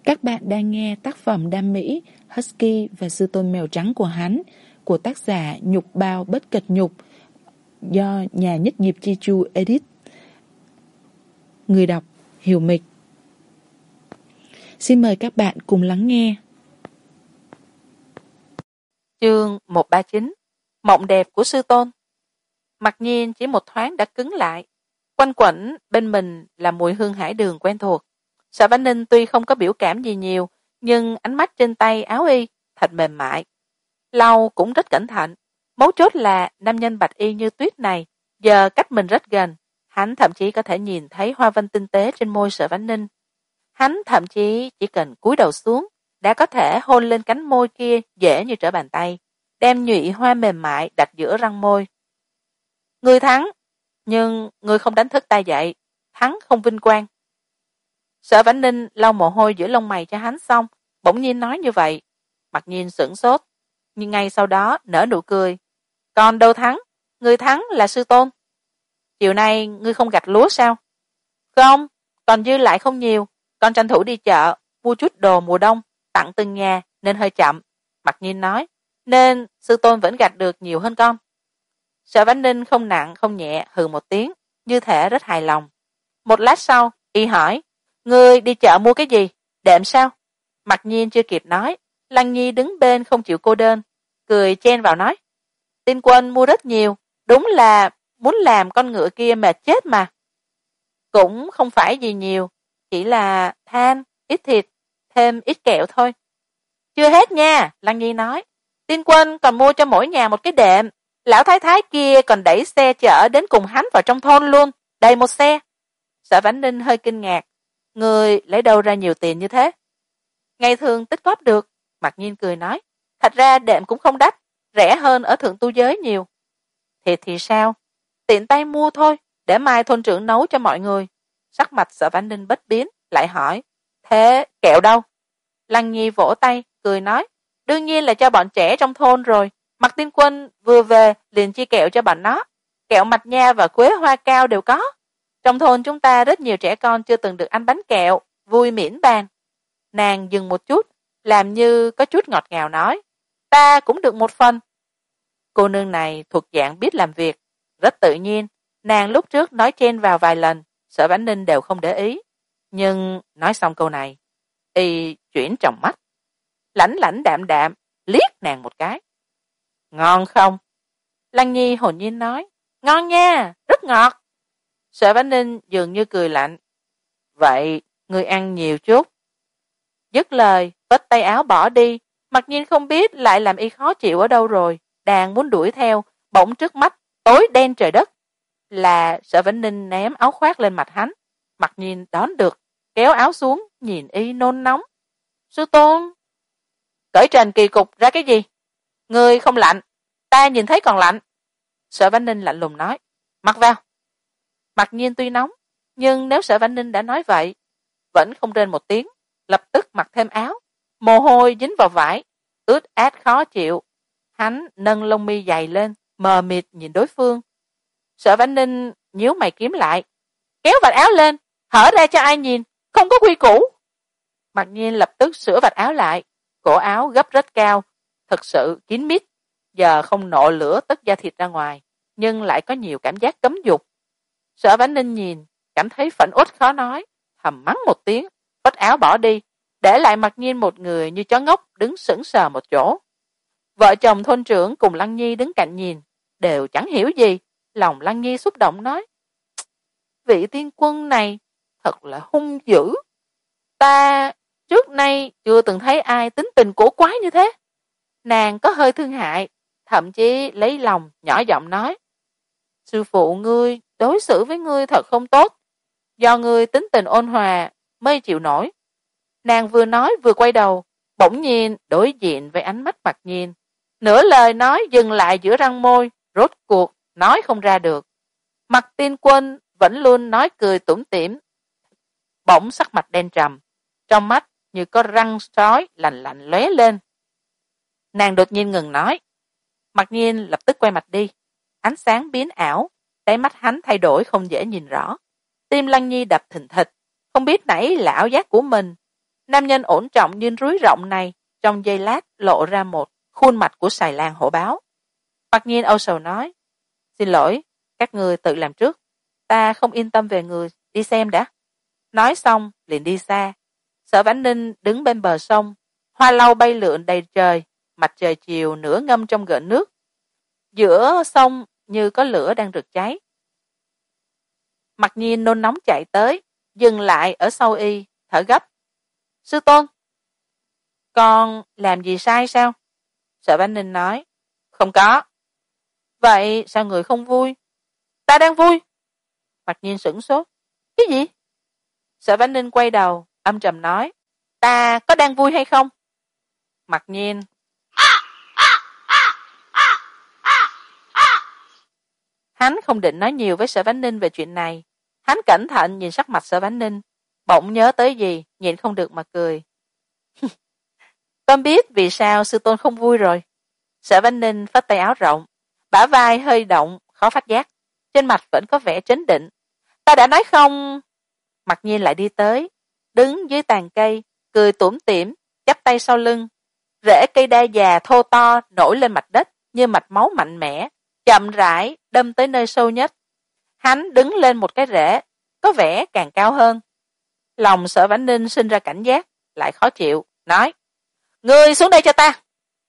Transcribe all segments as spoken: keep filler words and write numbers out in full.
Các bạn đang nghe tác phẩm đam mỹ Husky và Sư Tôn Mèo Trắng của hắn của tác giả Nhục Bao Bất Cật Nhục do nhà nhất nghiệp Chi Chu edit. Người đọc Hiểu Mịch. Xin mời các bạn cùng lắng nghe. Chương một trăm ba mươi chín. Mộng đẹp của Sư Tôn. Mặc nhiên chỉ một thoáng đã cứng lại, quanh quẩn bên mình là mùi hương hải đường quen thuộc. Sở Vãn Ninh tuy không có biểu cảm gì nhiều, nhưng ánh mắt trên tay áo y thật mềm mại, lau cũng rất cẩn thận. Mấu chốt là nam nhân bạch y như tuyết này giờ cách mình rất gần, hắn thậm chí có thể nhìn thấy hoa văn tinh tế trên môi Sở Vãn Ninh. Hắn thậm chí chỉ cần cúi đầu xuống đã có thể hôn lên cánh môi kia dễ như trở bàn tay, đem nhụy hoa mềm mại đặt giữa răng môi. Ngươi thắng, nhưng ngươi không đánh thức ta dậy, thắng không vinh quang. Sở Vãn Ninh lau mồ hôi giữa lông mày cho hắn xong, bỗng nhiên nói như vậy. Mặc nhiên sửng sốt, nhưng ngay sau đó nở nụ cười. Còn đâu thắng, ngươi thắng là Sư Tôn. Chiều nay ngươi không gặt lúa sao? Không, còn dư lại không nhiều, con tranh thủ đi chợ mua chút đồ mùa đông tặng từng nhà nên hơi chậm. Mặc nhiên nói, nên Sư Tôn vẫn gặt được nhiều hơn con. Sở Vãn Ninh không nặng không nhẹ hừ một tiếng, như thể rất hài lòng. Một lát sau y hỏi, ngươi đi chợ mua cái gì, đệm sao? Mặc nhiên chưa kịp nói, Lăng Nhi đứng bên không chịu cô đơn, cười chen vào nói, Tiên Quân mua rất nhiều, đúng là muốn làm con ngựa kia mệt chết mà. Cũng không phải gì nhiều, chỉ là than, ít thịt, thêm ít kẹo thôi. Chưa hết nha, Lăng Nhi nói, Tiên Quân còn mua cho mỗi nhà một cái đệm, lão thái thái kia còn đẩy xe chở đến cùng hắn vào trong thôn luôn, đầy một xe. Sở Vãn Ninh hơi kinh ngạc, người lấy đâu ra nhiều tiền như thế? Ngày thường tích góp được. Mặc nhiên cười nói, thật ra đệm cũng không đắt, rẻ hơn ở thượng tu giới nhiều. Thiệt thì sao? Tiện tay mua thôi, để mai thôn trưởng nấu cho mọi người. Sắc mặt Sở Vãn Ninh bất biến, lại hỏi, thế kẹo đâu? Lăng Nhi vỗ tay, cười nói, đương nhiên là cho bọn trẻ trong thôn rồi. Mặc Tiên Quân vừa về liền chia kẹo cho bọn nó, kẹo mạch nha và quế hoa cao đều có. Trong thôn chúng ta rất nhiều trẻ con chưa từng được ăn bánh kẹo, vui miễn bàn. Nàng dừng một chút, làm như có chút ngọt ngào nói, ta cũng được một phần. Cô nương này thuộc dạng biết làm việc, rất tự nhiên. Nàng lúc trước nói chen vào vài lần, Sở Vãn Ninh đều không để ý. Nhưng nói xong câu này, y chuyển tròng mắt, lãnh lãnh đạm đạm, liếc nàng một cái. Ngon không? Lăng Nhi hồn nhiên nói, ngon nha, rất ngọt. Sở Vãn Ninh dường như cười lạnh, vậy ngươi ăn nhiều chút. Dứt lời vết tay áo bỏ đi. Mặc nhiên không biết lại làm y khó chịu ở đâu rồi, đang muốn đuổi theo, bỗng trước mắt tối đen trời đất. Là Sở Vãn Ninh ném áo khoác lên mặt hắn. Mặc nhiên đón được, kéo áo xuống, nhìn y nôn nóng. Sư Tôn, cởi trần kỳ cục ra cái gì? Ngươi không lạnh, ta nhìn thấy còn lạnh. Sở Vãn Ninh lạnh lùng nói, mặc vào. Mặc nhiên tuy nóng, nhưng nếu Sở Vãn Ninh đã nói vậy, vẫn không rên một tiếng, lập tức mặc thêm áo. Mồ hôi dính vào vải, ướt át khó chịu. Hắn nâng lông mi dày lên, mờ mịt nhìn đối phương. Sở Vãn Ninh nhíu mày kiếm lại, kéo vạt áo lên, hở ra cho ai nhìn, không có quy củ. Mặc nhiên lập tức sửa vạt áo lại, cổ áo gấp rất cao, thật sự kín mít, giờ không nộ lửa tất da thịt ra ngoài, nhưng lại có nhiều cảm giác cấm dục. Sở Vãn Ninh nhìn, cảm thấy phẫn uất khó nói, thầm mắng một tiếng, vết áo bỏ đi, để lại Mặc nhiên một người như chó ngốc đứng sững sờ một chỗ. Vợ chồng thôn trưởng cùng Lăng Nhi đứng cạnh nhìn, đều chẳng hiểu gì. Lòng Lăng Nhi xúc động nói, vị tiên quân này thật là hung dữ, ta trước nay chưa từng thấy ai tính tình cổ quái như thế. Nàng có hơi thương hại, thậm chí lấy lòng nhỏ giọng nói, sư phụ ngươi đối xử với ngươi thật không tốt, do ngươi tính tình ôn hòa mới chịu nổi. Nàng vừa nói vừa quay đầu, bỗng nhiên đối diện với ánh mắt Mặc nhiên, nửa lời nói dừng lại giữa răng môi, rốt cuộc nói không ra được. Mặc Tiên Quân vẫn luôn nói cười tủm tỉm, bỗng sắc mặt đen trầm, trong mắt như có răng sói lạnh lạnh lóe lên. Nàng đột nhiên ngừng nói. Mặc nhiên lập tức quay mặt đi, ánh sáng biến ảo, đáy mắt hắn thay đổi không dễ nhìn rõ. Tim Lăng Nhi đập thình thịch, không biết nãy là ảo giác của mình, Nam nhân ổn trọng như núi rộng này trong giây lát lộ ra một khuôn mặt của xài lang hổ báo. Mặc nhiên âu sầu nói, xin lỗi, các người tự làm trước, ta không yên tâm về người, đi xem đã. Nói xong liền đi xa. Sở Vãn Ninh đứng bên bờ sông, hoa lau bay lượn đầy trời, mặt trời chiều nửa ngâm trong gợn nước. Giữa sông như có lửa đang rực cháy. Mặc nhiên nôn nóng chạy tới, dừng lại ở sau y, thở gấp. Sư tôn, con làm gì sai sao? Sở Vãn Ninh nói, không có. Vậy sao người không vui? Ta đang vui. Mặc nhiên sửng sốt. Cái gì? Sở Vãn Ninh quay đầu, âm trầm nói, ta có đang vui hay không? Mặc nhiên. Hắn không định nói nhiều với Sở Vãn Ninh về chuyện này. Hắn cẩn thận nhìn sắc mặt Sở Vãn Ninh, bỗng nhớ tới gì, nhịn không được mà cười. Con biết vì sao sư tôn không vui rồi. Sở Vãn Ninh phất tay áo rộng, bả vai hơi động, khó phát giác, trên mặt vẫn có vẻ trấn định. Ta đã nói không. Mặc nhiên lại đi tới, đứng dưới tàn cây, cười tủm tỉm, chắp tay sau lưng. Rễ cây đa già thô to nổi lên mặt đất như mạch máu mạnh mẽ, chậm rãi đâm tới nơi sâu nhất. Hắn đứng lên một cái rễ, có vẻ càng cao hơn. Lòng Sở Vãn Ninh sinh ra cảnh giác, lại khó chịu, nói, ngươi xuống đây cho ta.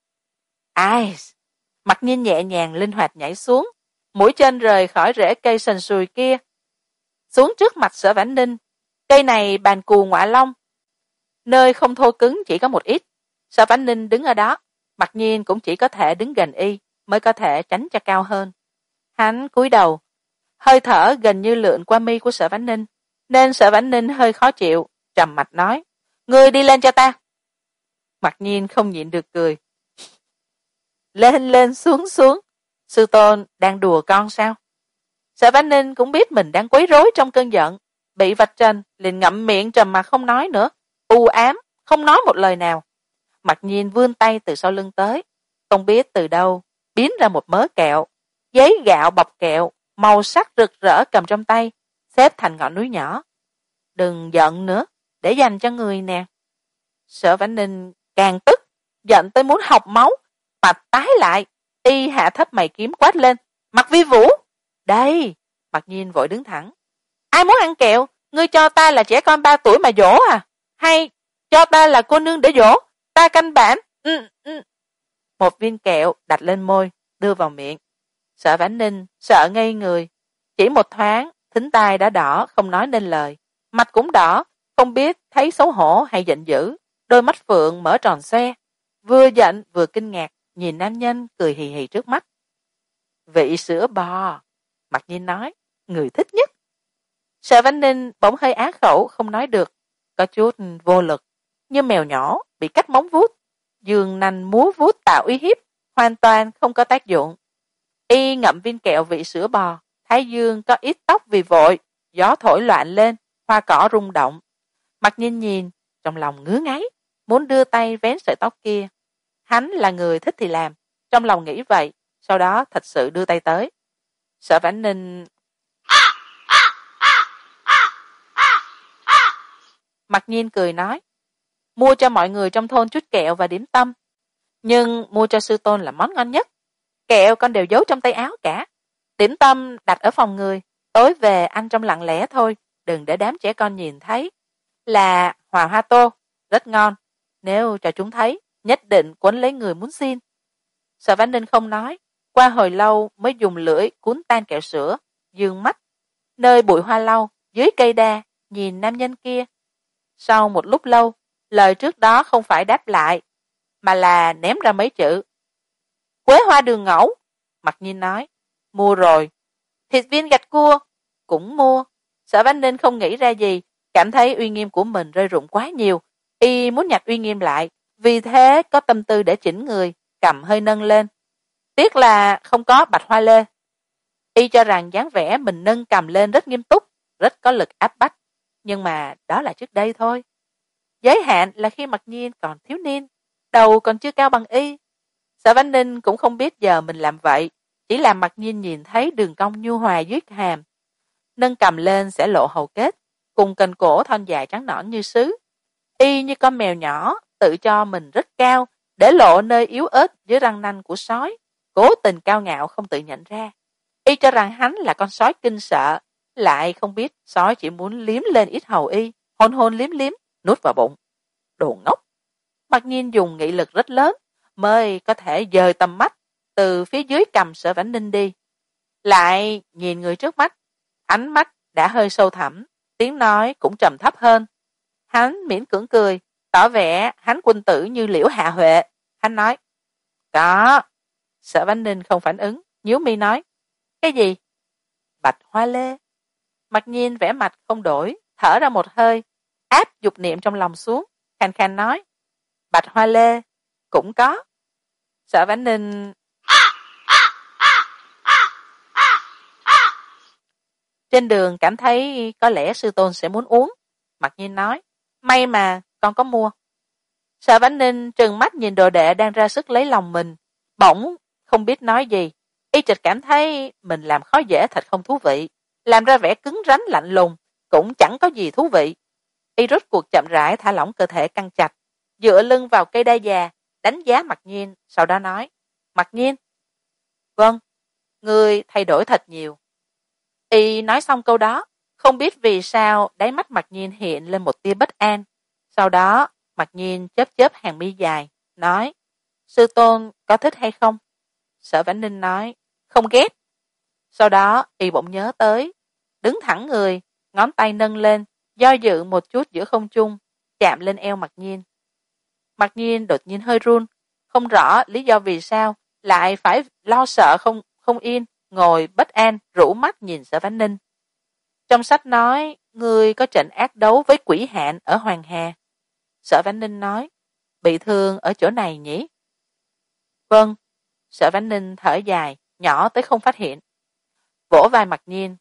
Ai? Mặc nhiên nhẹ nhàng linh hoạt nhảy xuống, mũi chân rời khỏi rễ cây sần sùi kia, xuống trước mặt Sở Vãn Ninh. Cây này bàn cù ngọa long, nơi không thô cứng chỉ có một ít. Sở Vãn Ninh đứng ở đó, mặc nhiên cũng chỉ có thể đứng gần y, mới có thể tránh cho cao hơn. Hắn cúi đầu, hơi thở gần như lượn qua mi của Sở Vãn Ninh, nên Sở Vãn Ninh hơi khó chịu, trầm mạch nói, ngươi đi lên cho ta. Mặc nhiên không nhịn được cười. Lên lên xuống xuống, sư tôn đang đùa con sao? Sở Vãn Ninh cũng biết mình đang quấy rối trong cơn giận, bị vạch trần liền ngậm miệng trầm mặc không nói nữa, u ám không nói một lời nào. Mặc nhiên vươn tay từ sau lưng tới, không biết từ đâu biến ra một mớ kẹo, giấy gạo bọc kẹo màu sắc rực rỡ cầm trong tay, xếp thành ngọn núi nhỏ. Đừng giận nữa, để dành cho người nè. Sở Vãn Ninh càng tức, giận tới muốn học máu, mặt tái lại, y hạ thấp mày kiếm quát lên, Mặc Vi Vũ, đây. Mặc nhiên vội đứng thẳng. Ai muốn ăn kẹo? Ngươi cho ta là trẻ con ba tuổi mà dỗ à? Hay cho ta là cô nương để dỗ? Ta canh bản. Ừ, ừ. Một viên kẹo đặt lên môi, đưa vào miệng. Sở Vãn Ninh sợ ngây người, chỉ một thoáng thính tai đã đỏ không nói nên lời, mặt cũng đỏ, không biết thấy xấu hổ hay giận dữ, đôi mắt phượng mở tròn xoe, vừa giận vừa kinh ngạc nhìn nam nhân cười hì hì trước mắt. Vị sữa bò. Mặc nhiên nói, người thích nhất. Sở Vãn Ninh bỗng hơi á khẩu không nói được, có chút vô lực, như mèo nhỏ bị cắt móng vuốt, giường nành múa vuốt tạo uy hiếp, hoàn toàn không có tác dụng. Y ngậm viên kẹo vị sữa bò, thái dương có ít tóc vì vội, gió thổi loạn lên, hoa cỏ rung động. Mặc nhiên nhìn, trong lòng ngứa ngáy, muốn đưa tay vén sợi tóc kia. Hắn là người thích thì làm, trong lòng nghĩ vậy, sau đó thật sự đưa tay tới. Sở Vãn Ninh Mặc nhiên cười nói, mua cho mọi người trong thôn chút kẹo và điểm tâm, nhưng mua cho sư tôn là món ngon nhất. Kẹo con đều giấu trong tay áo cả, điểm tâm đặt ở phòng người, tối về ăn trong lặng lẽ thôi, đừng để đám trẻ con nhìn thấy. Là hòa hoa tô, rất ngon, nếu cho chúng thấy nhất định quấn lấy người muốn xin. Sở Vãn Ninh không nói, qua hồi lâu mới dùng lưỡi cuốn tan kẹo sữa, dương mắt nơi bụi hoa lau dưới cây đa nhìn nam nhân kia. Sau một lúc lâu, lời trước đó không phải đáp lại, mà là ném ra mấy chữ. Quế hoa đường ngẫu. Mặc nhiên nói, mua rồi. Thịt viên gạch cua, cũng mua. Sở Vãn Ninh không nghĩ ra gì, cảm thấy uy nghiêm của mình rơi rụng quá nhiều, y muốn nhặt uy nghiêm lại, vì thế có tâm tư để chỉnh người, cầm hơi nâng lên. Tiếc là không có bạch hoa lê. Y cho rằng dáng vẻ mình nâng cầm lên rất nghiêm túc, rất có lực áp bách, nhưng mà đó là trước đây thôi. Giới hạn là khi Mặc nhiên còn thiếu niên, đầu còn chưa cao bằng y. Sở Vãn Ninh cũng không biết giờ mình làm vậy, chỉ làm Mặc nhiên nhìn thấy đường cong nhu hòa dưới hàm, nâng cầm lên sẽ lộ hầu kết, cùng cần cổ thon dài trắng nõn như sứ. y như con mèo nhỏ tự cho mình rất cao, để lộ nơi yếu ớt dưới răng nanh của sói, cố tình cao ngạo không tự nhận ra. Y cho rằng hắn là con sói kinh sợ, lại không biết sói chỉ muốn liếm lên ít hầu y, hôn hôn liếm liếm, nuốt vào bụng. Đồ ngốc! Mặc nhiên dùng nghị lực rất lớn mới có thể dời tầm mắt từ phía dưới cầm Sở Vãn Ninh đi, lại nhìn người trước mắt. Ánh mắt đã hơi sâu thẳm, tiếng nói cũng trầm thấp hơn. Hắn miễn cưỡng cười, tỏ vẻ hắn quân tử như Liễu Hạ Huệ. Hắn nói, có. Sở Vãn Ninh không phản ứng, nhíu mi nói, cái gì? Bạch Hoa Lê. Mặc nhiên vẻ mặt không đổi, thở ra một hơi, áp dục niệm trong lòng xuống, khàn khàn nói, Bạch Hoa Lê cũng có. Sở Vãn Ninh trên đường cảm thấy có lẽ sư tôn sẽ muốn uống. Mặc nhiên nói, may mà con có mua. Sở Vãn Ninh trừng mắt nhìn đồ đệ đang ra sức lấy lòng mình, bỗng không biết nói gì. Y trịch cảm thấy mình làm khó dễ thật không thú vị, làm ra vẻ cứng rắn lạnh lùng cũng chẳng có gì thú vị. Y rút cuộc chậm rãi thả lỏng cơ thể căng chặt, dựa lưng vào cây đa già, đánh giá Mặc Nhiên, sau đó nói, Mặc Nhiên. Vâng, ngươi thay đổi thật nhiều. Y nói xong câu đó, không biết vì sao đáy mắt Mặc Nhiên hiện lên một tia bất an. Sau đó Mặc Nhiên chớp chớp hàng mi dài, nói, sư tôn có thích hay không? Sở Vãn Ninh nói, không ghét. Sau đó Y bỗng nhớ tới, đứng thẳng người, ngón tay nâng lên, do dự một chút giữa không trung, chạm lên eo Mặc Nhiên. Mặc Nhiên đột nhiên hơi run, không rõ lý do vì sao lại phải lo sợ không không yên, ngồi bất an rũ mắt nhìn Sở Vãn Ninh. Trong sách nói ngươi có trận ác đấu với quỷ hạn ở Hoàng Hà. Sở Vãn Ninh nói, bị thương ở chỗ này nhỉ? Vâng. Sở Vãn Ninh thở dài, nhỏ tới không phát hiện. Vỗ vai Mặc Nhiên,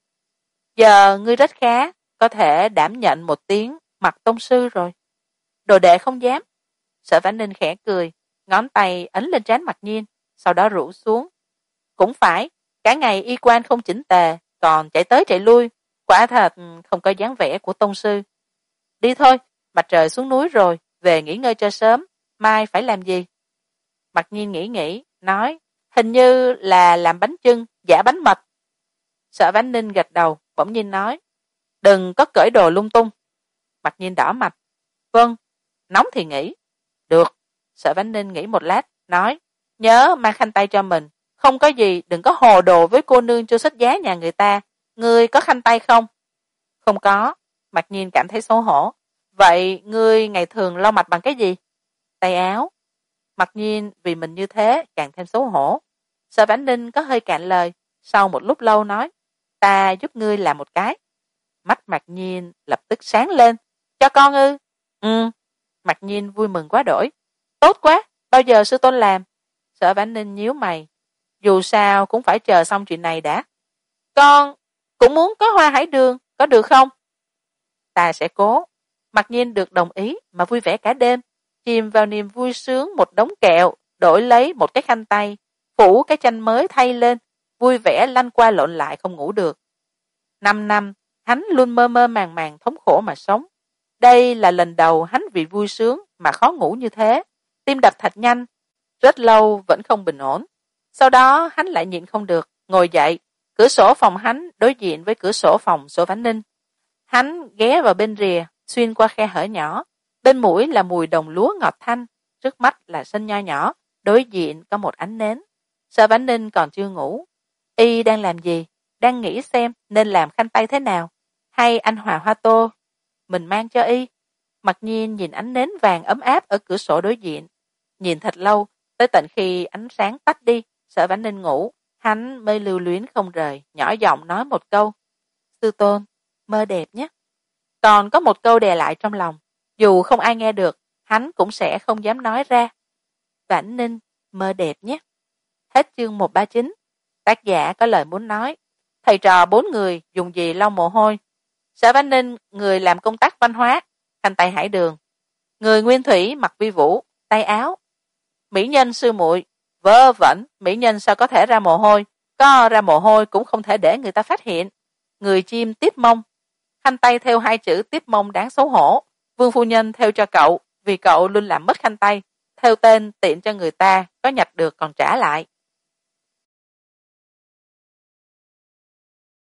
giờ ngươi rất khá, có thể đảm nhận một tiếng Mặc tông sư rồi. Đồ đệ không dám. Sở Vãn Ninh khẽ cười, ngón tay ấn lên trán Mặc Nhiên, sau đó rũ xuống. Cũng phải, cả ngày y quan không chỉnh tề, còn chạy tới chạy lui, quả thật không có dáng vẻ của tông sư. Đi thôi, mặt trời xuống núi rồi, về nghỉ ngơi cho sớm, mai phải làm gì? Mặc Nhiên nghĩ nghĩ, nói, hình như là làm bánh chưng, giả bánh mật. Sở Vãn Ninh gật đầu, bỗng nhiên nói, đừng có cởi đồ lung tung. Mặc Nhiên đỏ mặt, vâng, nóng thì nghỉ. Được. Sở Vãn Ninh nghĩ một lát, nói, nhớ mang khăn tay cho mình, không có gì đừng có hồ đồ với cô nương cho sách giá nhà người ta. Ngươi có khăn tay không? Không có. Mặc Nhiên cảm thấy xấu hổ. Vậy ngươi ngày thường lau mặt bằng cái gì? Tay áo. Mặc Nhiên vì mình như thế càng thêm xấu hổ. Sở Vãn Ninh có hơi cạn lời, sau một lúc lâu nói, ta giúp ngươi làm một cái. Mắt Mặc Nhiên lập tức sáng lên, cho con ư? Ừ. Mặc Nhiên vui mừng quá đổi. Tốt quá, bao giờ sư tôn làm? Sở Vãn Ninh nhíu mày, dù sao cũng phải chờ xong chuyện này đã. Con cũng muốn có hoa hải đường, có được không? Ta sẽ cố. Mặc Nhiên được đồng ý mà vui vẻ cả đêm, chìm vào niềm vui sướng một đống kẹo, đổi lấy một cái khăn tay, phủ cái chanh mới thay lên, vui vẻ lăn qua lộn lại không ngủ được. Năm năm, hắn luôn mơ mơ màng màng thống khổ mà sống. Đây là lần đầu hắn vì vui sướng mà khó ngủ như thế, tim đập thật nhanh, rất lâu vẫn không bình ổn. Sau đó hắn lại nhịn không được, ngồi dậy, cửa sổ phòng hắn đối diện với cửa sổ phòng Sở Vãn Ninh. Hắn ghé vào bên rìa, xuyên qua khe hở nhỏ, bên mũi là mùi đồng lúa ngọt thanh, trước mắt là sân nho nhỏ, đối diện có một ánh nến. Sở Vãn Ninh còn chưa ngủ. Y đang làm gì? Đang nghĩ xem nên làm khăn tay thế nào, hay anh hòa hoa tô mình mang cho y. Mặc Nhiên nhìn ánh nến vàng ấm áp ở cửa sổ đối diện, nhìn thật lâu, tới tận khi ánh sáng tắt đi, Sở Vãn Ninh ngủ, hắn mới lưu luyến không rời, nhỏ giọng nói một câu, sư tôn, mơ đẹp nhé. Còn có một câu đè lại trong lòng, dù không ai nghe được, hắn cũng sẽ không dám nói ra. Vãn Ninh, mơ đẹp nhé. Hết chương một trăm ba mươi chín. Tác giả có lời muốn nói. Thầy trò bốn người dùng gì lau mồ hôi? Sở Vãn Ninh, người làm công tác văn hóa, khăn tay hải đường. Người nguyên thủy mặc vi vũ, tay áo. Mỹ nhân sư muội, vớ vẩn, mỹ nhân sao có thể ra mồ hôi? Có ra mồ hôi cũng không thể để người ta phát hiện. Người chim tiếp mông, khăn tay theo hai chữ tiếp mông đáng xấu hổ. Vương phu nhân theo cho cậu vì cậu luôn làm mất khăn tay, theo tên tiện cho người ta có nhặt được còn trả lại.